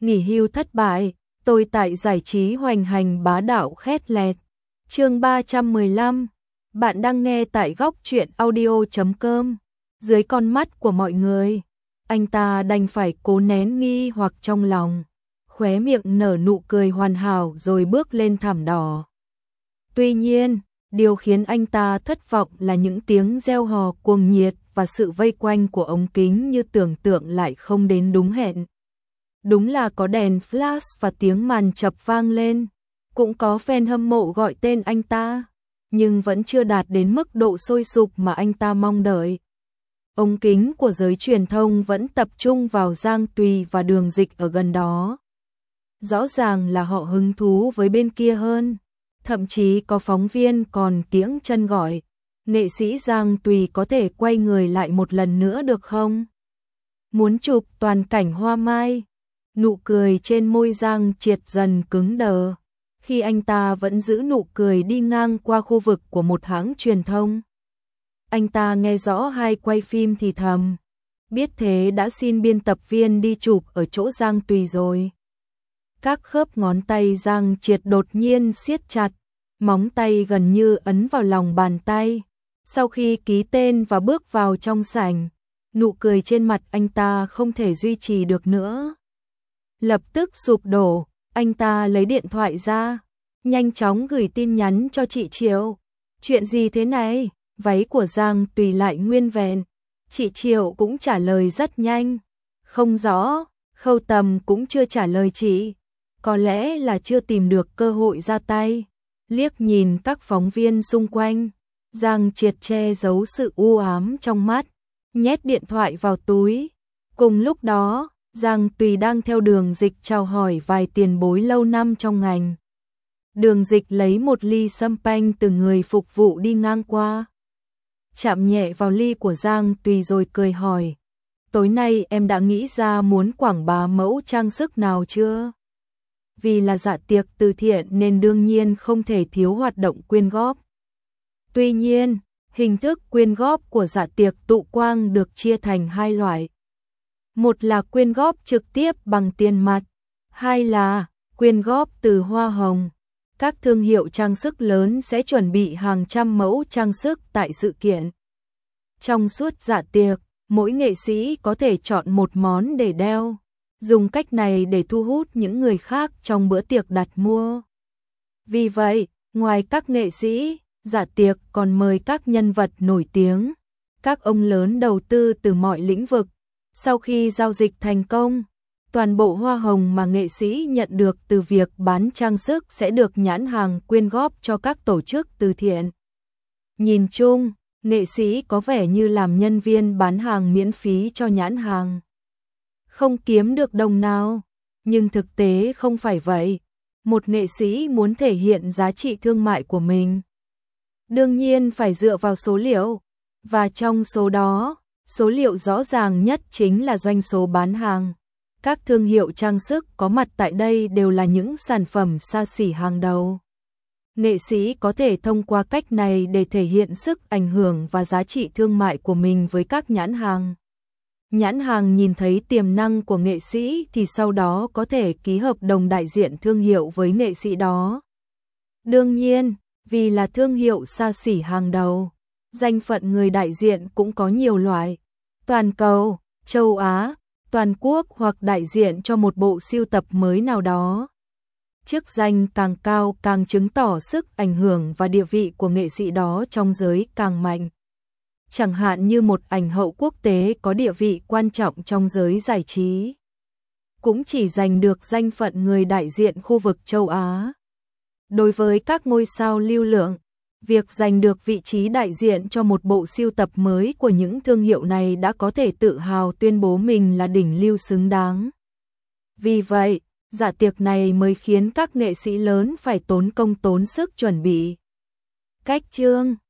nghỉ hưu thất bại, tôi tại giải trí hoành hành bá đạo khét lẹt. Chương 315. Bạn đang nghe tại góc truyện audio.com. Dưới con mắt của mọi người, anh ta đành phải cố nén nghi hoặc trong lòng, khóe miệng nở nụ cười hoàn hảo rồi bước lên thảm đỏ. Tuy nhiên, điều khiến anh ta thất vọng là những tiếng reo hò cuồng nhiệt và sự vây quanh của ống kính như tưởng tượng lại không đến đúng hẹn. Đúng là có đèn flash và tiếng màn chập vang lên, cũng có fan hâm mộ gọi tên anh ta, nhưng vẫn chưa đạt đến mức độ sôi sục mà anh ta mong đợi. Ống kính của giới truyền thông vẫn tập trung vào Giang Tùy và Đường Dịch ở gần đó. Rõ ràng là họ hứng thú với bên kia hơn, thậm chí có phóng viên còn kiễng chân gọi, nghệ sĩ Giang Tùy có thể quay người lại một lần nữa được không? Muốn chụp toàn cảnh hoa mai. Nụ cười trên môi Giang Triệt dần cứng đờ, khi anh ta vẫn giữ nụ cười đi ngang qua khu vực của một hãng truyền thông. Anh ta nghe rõ hai quay phim thì thầm, biết thế đã xin biên tập viên đi chụp ở chỗ Giang Tùy rồi. Các khớp ngón tay Giang Triệt đột nhiên siết chặt, móng tay gần như ấn vào lòng bàn tay. Sau khi ký tên và bước vào trong sảnh, nụ cười trên mặt anh ta không thể duy trì được nữa. Lập tức sụp đổ, anh ta lấy điện thoại ra, nhanh chóng gửi tin nhắn cho chị Triệu. Chuyện gì thế này? Váy của Giang Tùy lại nguyên vẹn. Chị Triệu cũng trả lời rất nhanh. Không rõ, Khâu Tầm cũng chưa trả lời chị. Có lẽ là chưa tìm được cơ hội ra tay. Liếc nhìn các phóng viên xung quanh, Giang Triệt che giấu sự u ám trong mắt, nhét điện thoại vào túi. Cùng lúc đó, Giang Tùy đang theo Đường Dịch chào hỏi vài tiền bối lâu năm trong ngành. Đường Dịch lấy một ly champagne từ người phục vụ đi ngang qua, chạm nhẹ vào ly của Giang Tùy rồi cười hỏi, tối nay em đã nghĩ ra muốn quảng bá mẫu trang sức nào chưa? Vì là dạ tiệc từ thiện nên đương nhiên không thể thiếu hoạt động quyên góp. Tuy nhiên, hình thức quyên góp của dạ tiệc tụ quang được chia thành hai loại. Một là quyên góp trực tiếp bằng tiền mặt, hai là quyên góp từ hoa hồng. Các thương hiệu trang sức lớn sẽ chuẩn bị hàng trăm mẫu trang sức tại sự kiện. Trong suốt dạ tiệc, mỗi nghệ sĩ có thể chọn một món để đeo, dùng cách này để thu hút những người khác trong bữa tiệc đặt mua. Vì vậy, ngoài các nghệ sĩ, dạ tiệc còn mời các nhân vật nổi tiếng, các ông lớn đầu tư từ mọi lĩnh vực. Sau khi giao dịch thành công, toàn bộ hoa hồng mà nghệ sĩ nhận được từ việc bán trang sức sẽ được nhãn hàng quyên góp cho các tổ chức từ thiện. Nhìn chung, nghệ sĩ có vẻ như làm nhân viên bán hàng miễn phí cho nhãn hàng. Không kiếm được đồng nào, nhưng thực tế không phải vậy. Một nghệ sĩ muốn thể hiện giá trị thương mại của mình, đương nhiên phải dựa vào số liệu, và trong số đó, số liệu rõ ràng nhất chính là doanh số bán hàng. Các thương hiệu trang sức có mặt tại đây đều là những sản phẩm xa xỉ hàng đầu. Nghệ sĩ có thể thông qua cách này để thể hiện sức ảnh hưởng và giá trị thương mại của mình với các nhãn hàng. Nhãn hàng nhìn thấy tiềm năng của nghệ sĩ thì sau đó có thể ký hợp đồng đại diện thương hiệu với nghệ sĩ đó. Đương nhiên, vì là thương hiệu xa xỉ hàng đầu, danh phận người đại diện cũng có nhiều loại, toàn cầu, châu Á, toàn quốc hoặc đại diện cho một bộ sưu tập mới nào đó. Chức danh càng cao càng chứng tỏ sức ảnh hưởng và địa vị của nghệ sĩ đó trong giới càng mạnh. Chẳng hạn như một ảnh hậu quốc tế có địa vị quan trọng trong giới giải trí, cũng chỉ giành được danh phận người đại diện khu vực châu Á. Đối với các ngôi sao lưu lượng, việc giành được vị trí đại diện cho một bộ sưu tập mới của những thương hiệu này đã có thể tự hào tuyên bố mình là đỉnh lưu xứng đáng. Vì vậy, dạ tiệc này mới khiến các nghệ sĩ lớn phải tốn công tốn sức chuẩn bị. Cách chương